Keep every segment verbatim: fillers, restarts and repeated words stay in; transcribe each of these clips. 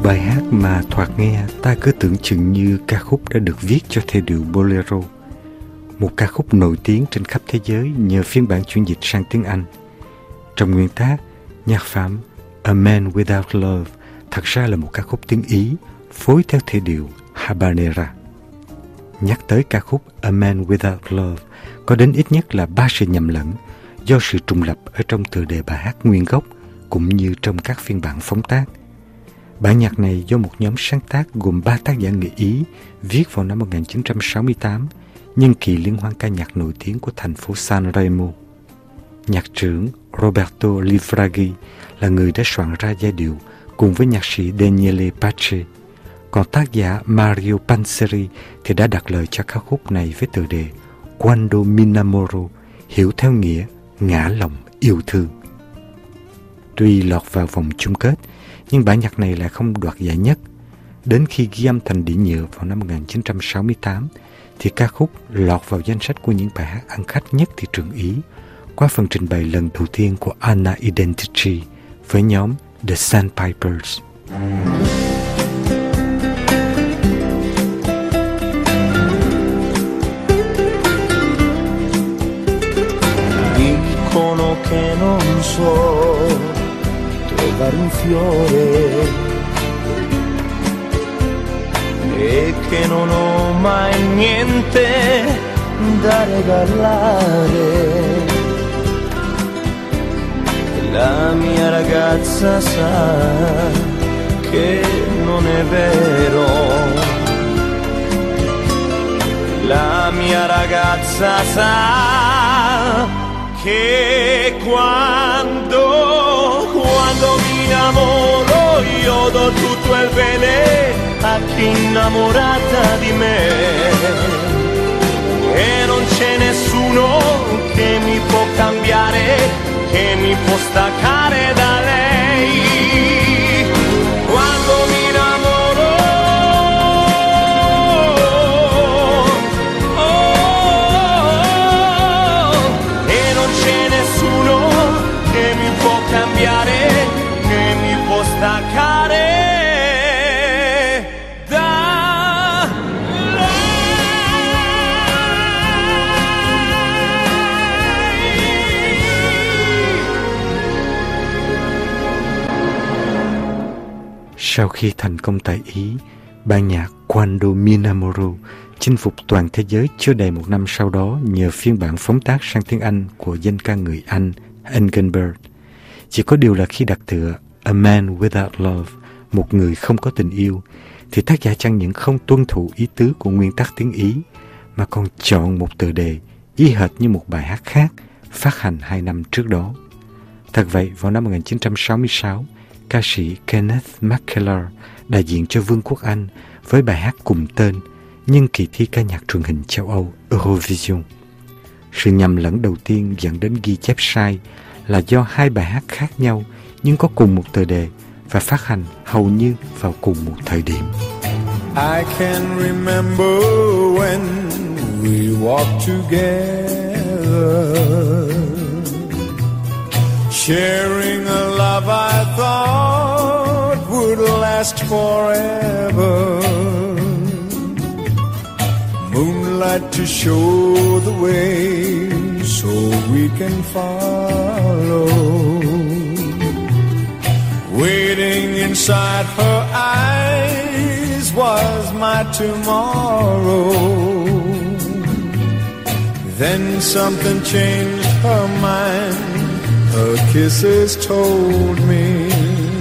bài hát mà thoạt nghe ta cứ tưởng chừng như ca khúc đã được viết cho theo điệu bolero. Một ca khúc nổi tiếng trên khắp thế giới nhờ phiên bản chuyển dịch sang tiếng Anh. Trong nguyên tác, nhạc phẩm A Man Without Love thật ra là một ca khúc tiếng Ý phối theo thể điệu habanera. Nhắc tới ca khúc A Man Without Love, có đến ít nhất là ba sự nhầm lẫn do sự trùng lập ở trong tựa đề bài hát nguyên gốc cũng như trong các phiên bản phóng tác. Bản nhạc này do một nhóm sáng tác gồm ba tác giả người Ý viết vào năm một nghìn chín trăm sáu mươi tám, nhân kỳ liên hoan ca nhạc nổi tiếng của thành phố San Remo. Nhạc trưởng Roberto Livraghi là người đã soạn ra giai điệu cùng với nhạc sĩ Daniele Pace, còn tác giả Mario Panzeri thì đã đặt lời cho ca khúc này với tựa đề Quando mi innamoro, hiểu theo nghĩa ngã lòng yêu thương. Tuy lọt vào vòng chung kết, nhưng bản nhạc này lại không đoạt giải nhất. Đến khi ghi âm thành đĩa nhựa vào năm một nghìn chín trăm sáu mươi tám, thì ca khúc lọt vào danh sách của những bài hát ăn khách nhất thị trường Ý qua phần trình bày lần đầu tiên của Anna Identici với nhóm The Sandpipers. Dicono che non so trovare un fiore e che non ho mai niente da regalare. La mia ragazza sa che non è vero. La mia ragazza sa che quando, quando mi innamoro io do tutto il bene a chi è innamorata di me e non c'è nessuno che mi può cambiare, che mi può staccare da lei. Quando mi innamoro, oh, oh, e non c'è nessuno che mi può cambiare, che mi può staccare da lei. Sau khi thành công tại Ý, ban nhạc Quando mi innamoro chinh phục toàn thế giới chưa đầy một năm sau đó nhờ phiên bản phóng tác sang tiếng Anh của danh ca người Anh Engelbert. Chỉ có điều là khi đặt tựa A Man Without Love, một người không có tình yêu, thì tác giả chẳng những không tuân thủ ý tứ của nguyên tắc tiếng Ý, mà còn chọn một tựa đề y hệt như một bài hát khác phát hành hai năm trước đó. Thật vậy, vào năm một nghìn chín trăm sáu mươi sáu, ca sĩ Kenneth McKellar đại diện cho Vương quốc Anh với bài hát cùng tên nhân kỳ thi ca nhạc truyền hình châu Âu Eurovision. Sự nhầm lẫn đầu tiên dẫn đến ghi chép sai là do hai bài hát khác nhau nhưng có cùng một tựa đề và phát hành hầu như vào cùng một thời điểm. I can remember when we walked together, sharing a love I thought would last forever. Moonlight to show the way so we can follow. Waiting inside her eyes was my tomorrow. Then something changed her mind. Her kisses told me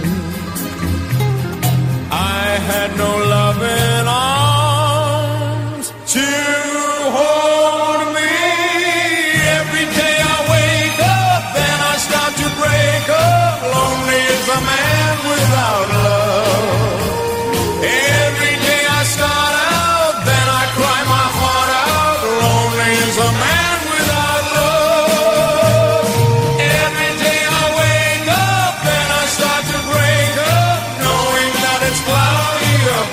I had no loving arms to hold me. Every day I wake up, then I start to break up. Lonely as a man without love. Every day I start out, then I cry my heart out. Lonely as a man without love. Every day I wake up, then I start to break up, knowing that it's cloudy up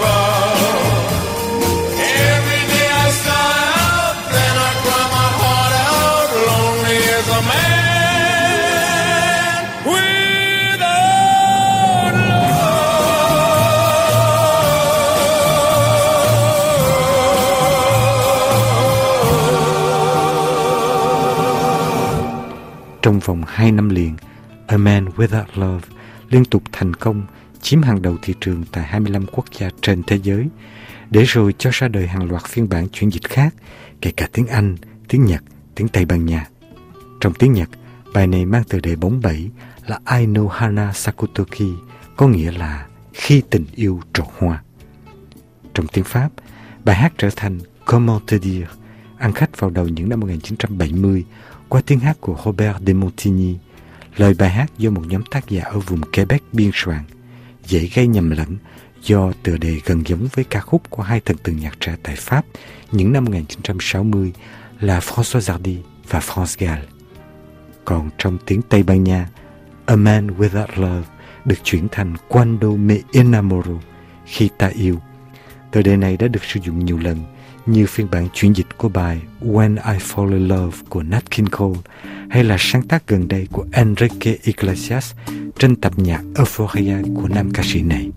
trong vòng hai năm liền, A Man Without Love liên tục thành công chiếm hàng đầu thị trường tại hai mươi lăm quốc gia trên thế giới, để rồi cho ra đời hàng loạt phiên bản chuyển dịch khác, kể cả tiếng Anh, tiếng Nhật, tiếng Tây Ban Nha. Trong tiếng Nhật, bài này mang tựa đề bóng bẩy là I no Hana Sakutoki, có nghĩa là khi tình yêu trổ hoa. Trong tiếng Pháp, bài hát trở thành Comment te dire, ăn khách vào đầu những năm một nghìn chín trăm bảy mươi qua tiếng hát của Robert de Montigny. Lời bài hát do một nhóm tác giả ở vùng Quebec biên soạn, dễ gây nhầm lẫn do tựa đề gần giống với ca khúc của hai thần tượng nhạc trẻ tại Pháp những năm một nghìn chín trăm sáu mươi là François Hardy và France Gall. Còn trong tiếng Tây Ban Nha, A Man Without Love được chuyển thành Cuando me enamoro, khi ta yêu. Tựa đề này đã được sử dụng nhiều lần như phiên bản chuyển dịch của bài When I Fall in Love của Nat King Cole, hay là sáng tác gần đây của Enrique Iglesias trên tập nhạc Euphoria của nam ca sĩ này.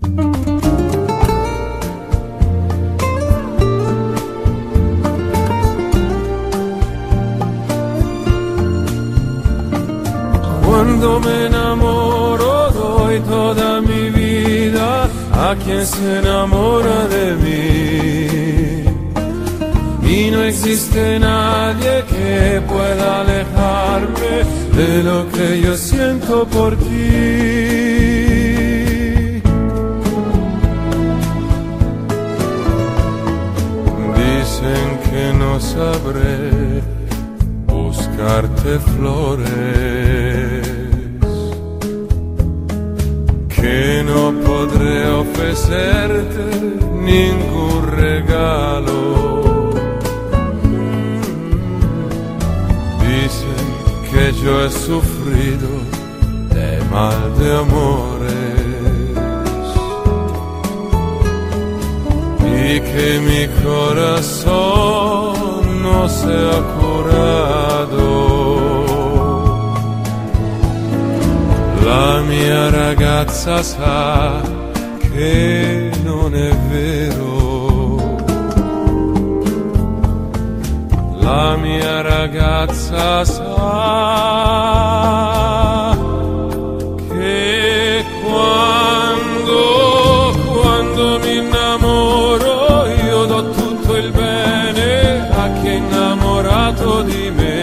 Cuando me enamoro doy toda mi vida a quien se enamora de mí. Y no existe nadie que pueda alejarme de lo que yo siento por ti. Dicen que no sabré buscarte flores, que no podré ofrecerte ningún regalo. Dicen que yo he sufrido de mal de amores y que mi corazón no se ha curado. La mia ragazza sa che non è vero. La mia ragazza sa che quando, quando mi innamoro io do tutto il bene a chi è innamorato di me.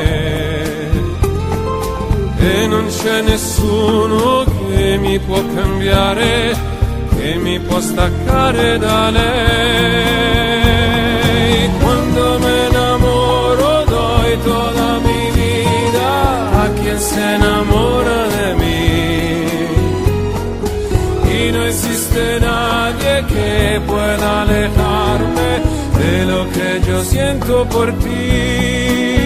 E non c'è nessuno che mi può cambiare, che mi può staccare da lei. Quando me enamoro doy toda mi vida a quien se enamora de mí. Y no existe nadie que pueda alejarme de lo que yo siento por ti.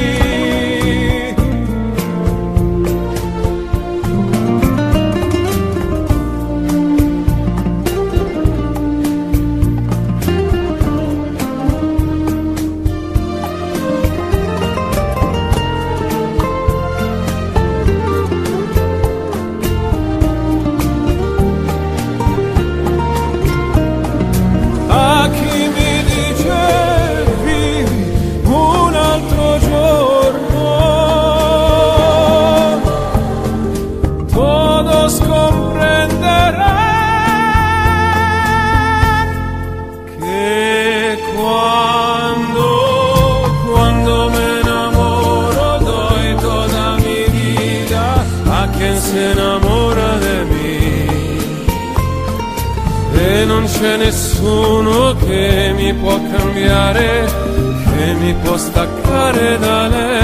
C'è nessuno che mi può cambiare, che mi può staccare da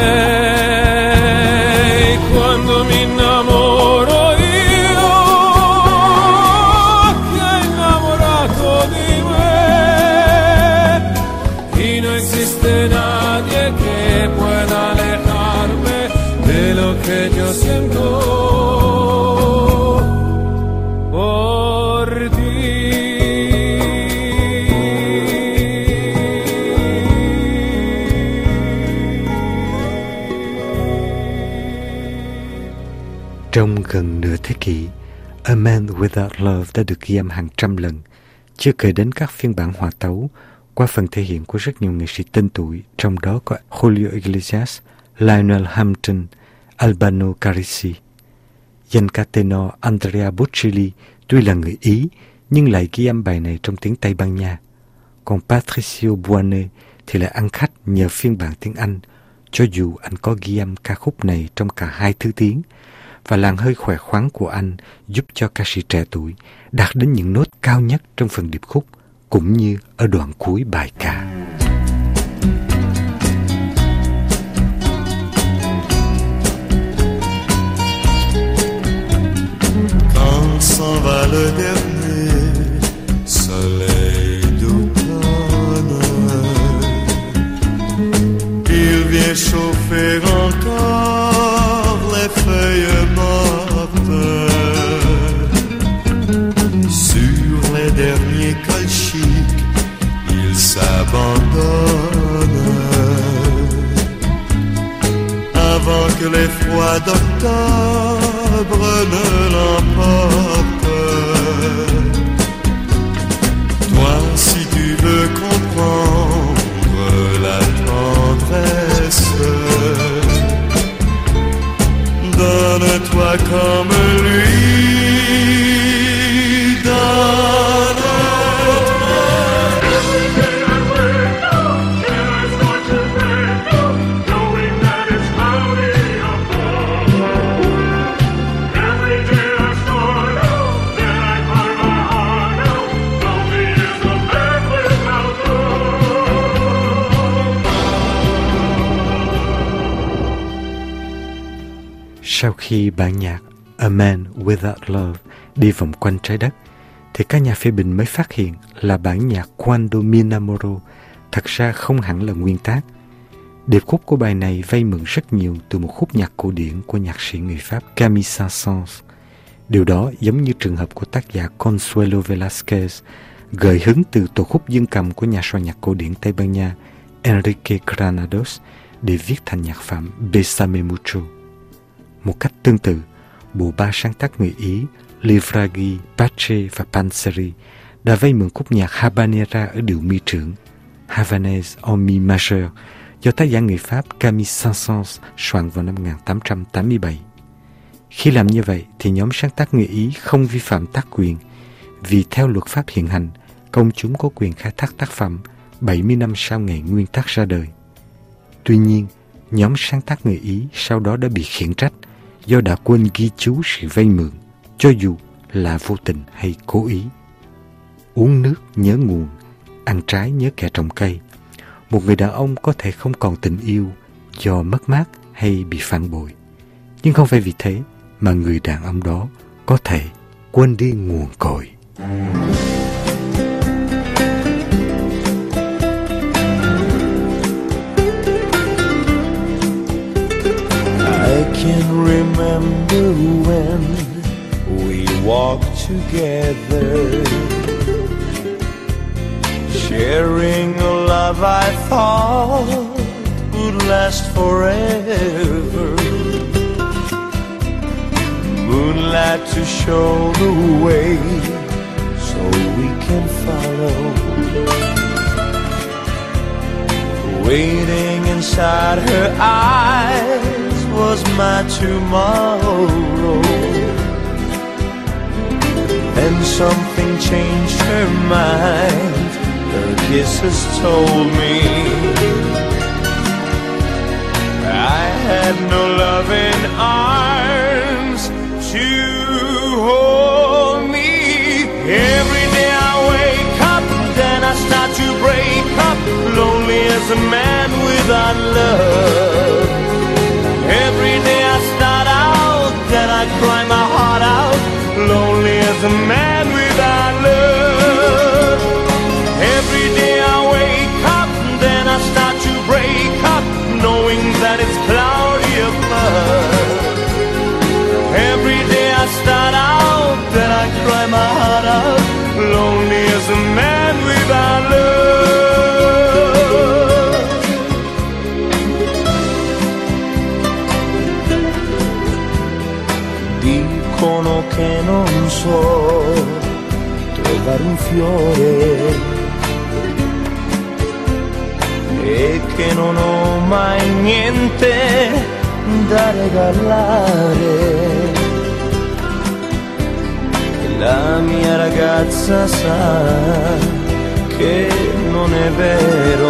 lei. Quando mi innamoro io, che è innamorato di me. Y no existe nadie que pueda alejarme de lo que yo siento. Trong gần nửa thế kỷ, A Man Without Love đã được ghi âm hàng trăm lần, chưa kể đến các phiên bản hòa tấu qua phần thể hiện của rất nhiều nghệ sĩ tên tuổi, trong đó có Julio Iglesias, Lionel Hampton, Albano Carrisi. Danh ca tenor Andrea Bocelli tuy là người Ý nhưng lại ghi âm bài này trong tiếng Tây Ban Nha. Còn Patricio Buone thì lại ăn khách nhờ phiên bản tiếng Anh, cho dù anh có ghi âm ca khúc này trong cả hai thứ tiếng, và làn hơi khỏe khoắn của anh giúp cho ca sĩ trẻ tuổi đạt đến những nốt cao nhất trong phần điệp khúc, cũng như ở đoạn cuối bài ca. Quand s'en va le dernier soleil d'automne, il vient chauffer encore les feuilles mortes sur les derniers colchiques. Il s'abandonne avant que les froids d'octobre ne l'emportent. Toi, si tu veux comprendre la tendresse, donne-toi comme lui, donne-toi. Sau khi bản nhạc A Man Without Love đi vòng quanh trái đất, thì các nhà phê bình mới phát hiện là bản nhạc Quando mi innamoro thật ra không hẳn là nguyên tác. Điệp khúc của bài này vay mượn rất nhiều từ một khúc nhạc cổ điển của nhạc sĩ người Pháp Camille Saint-Saëns. Điều đó giống như trường hợp của tác giả Consuelo Velázquez, gợi hứng từ tổ khúc dương cầm của nhà soạn nhạc cổ điển Tây Ban Nha Enrique Granados để viết thành nhạc phẩm Bésame Mucho. Một cách tương tự, bộ ba sáng tác người Ý Livraghi, Pace và Panzeri đã vay mượn khúc nhạc Habanera ở điệu mi trưởng Havanaise en mi majeur do tác giả người Pháp Camille Saint-Saëns soạn vào năm một nghìn tám trăm tám mươi bảy. Khi làm như vậy thì nhóm sáng tác người Ý không vi phạm tác quyền, vì theo luật pháp hiện hành, công chúng có quyền khai thác tác phẩm bảy mươi năm sau ngày nguyên tác ra đời. Tuy nhiên, nhóm sáng tác người Ý sau đó đã bị khiển trách do đã quên ghi chú sự vay mượn, cho dù là vô tình hay cố ý. Uống nước nhớ nguồn, ăn trái nhớ kẻ trồng cây. Một người đàn ông có thể không còn tình yêu do mất mát hay bị phản bội, nhưng không phải vì thế mà người đàn ông đó có thể quên đi nguồn cội. I can remember when we walked together, sharing a love I thought would last forever. Moonlight to show the way so we can follow. Waiting inside her eyes was my tomorrow. Then something changed her mind. Her kisses told me I had no loving arms to hold me. Every day I wake up, then I start to break up, lonely as a man without love. Every day I start out, then I cry my heart out, lonely as a man without love. Every day I wake up, then I start to break up, knowing that it's cloudy above. Every day I start out, then I cry my heart out, lonely as a man without love. Dicono che non so trovare un fiore e che non ho mai niente da regalare. La mia ragazza sa che non è vero.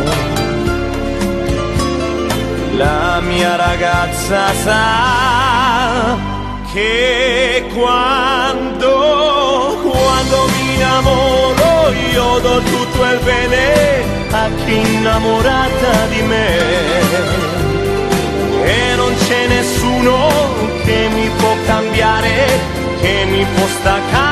La mia ragazza sa che quando, quando mi innamoro io do tutto il bene a chi è innamorata di me. E non c'è nessuno che mi può cambiare, che mi può staccare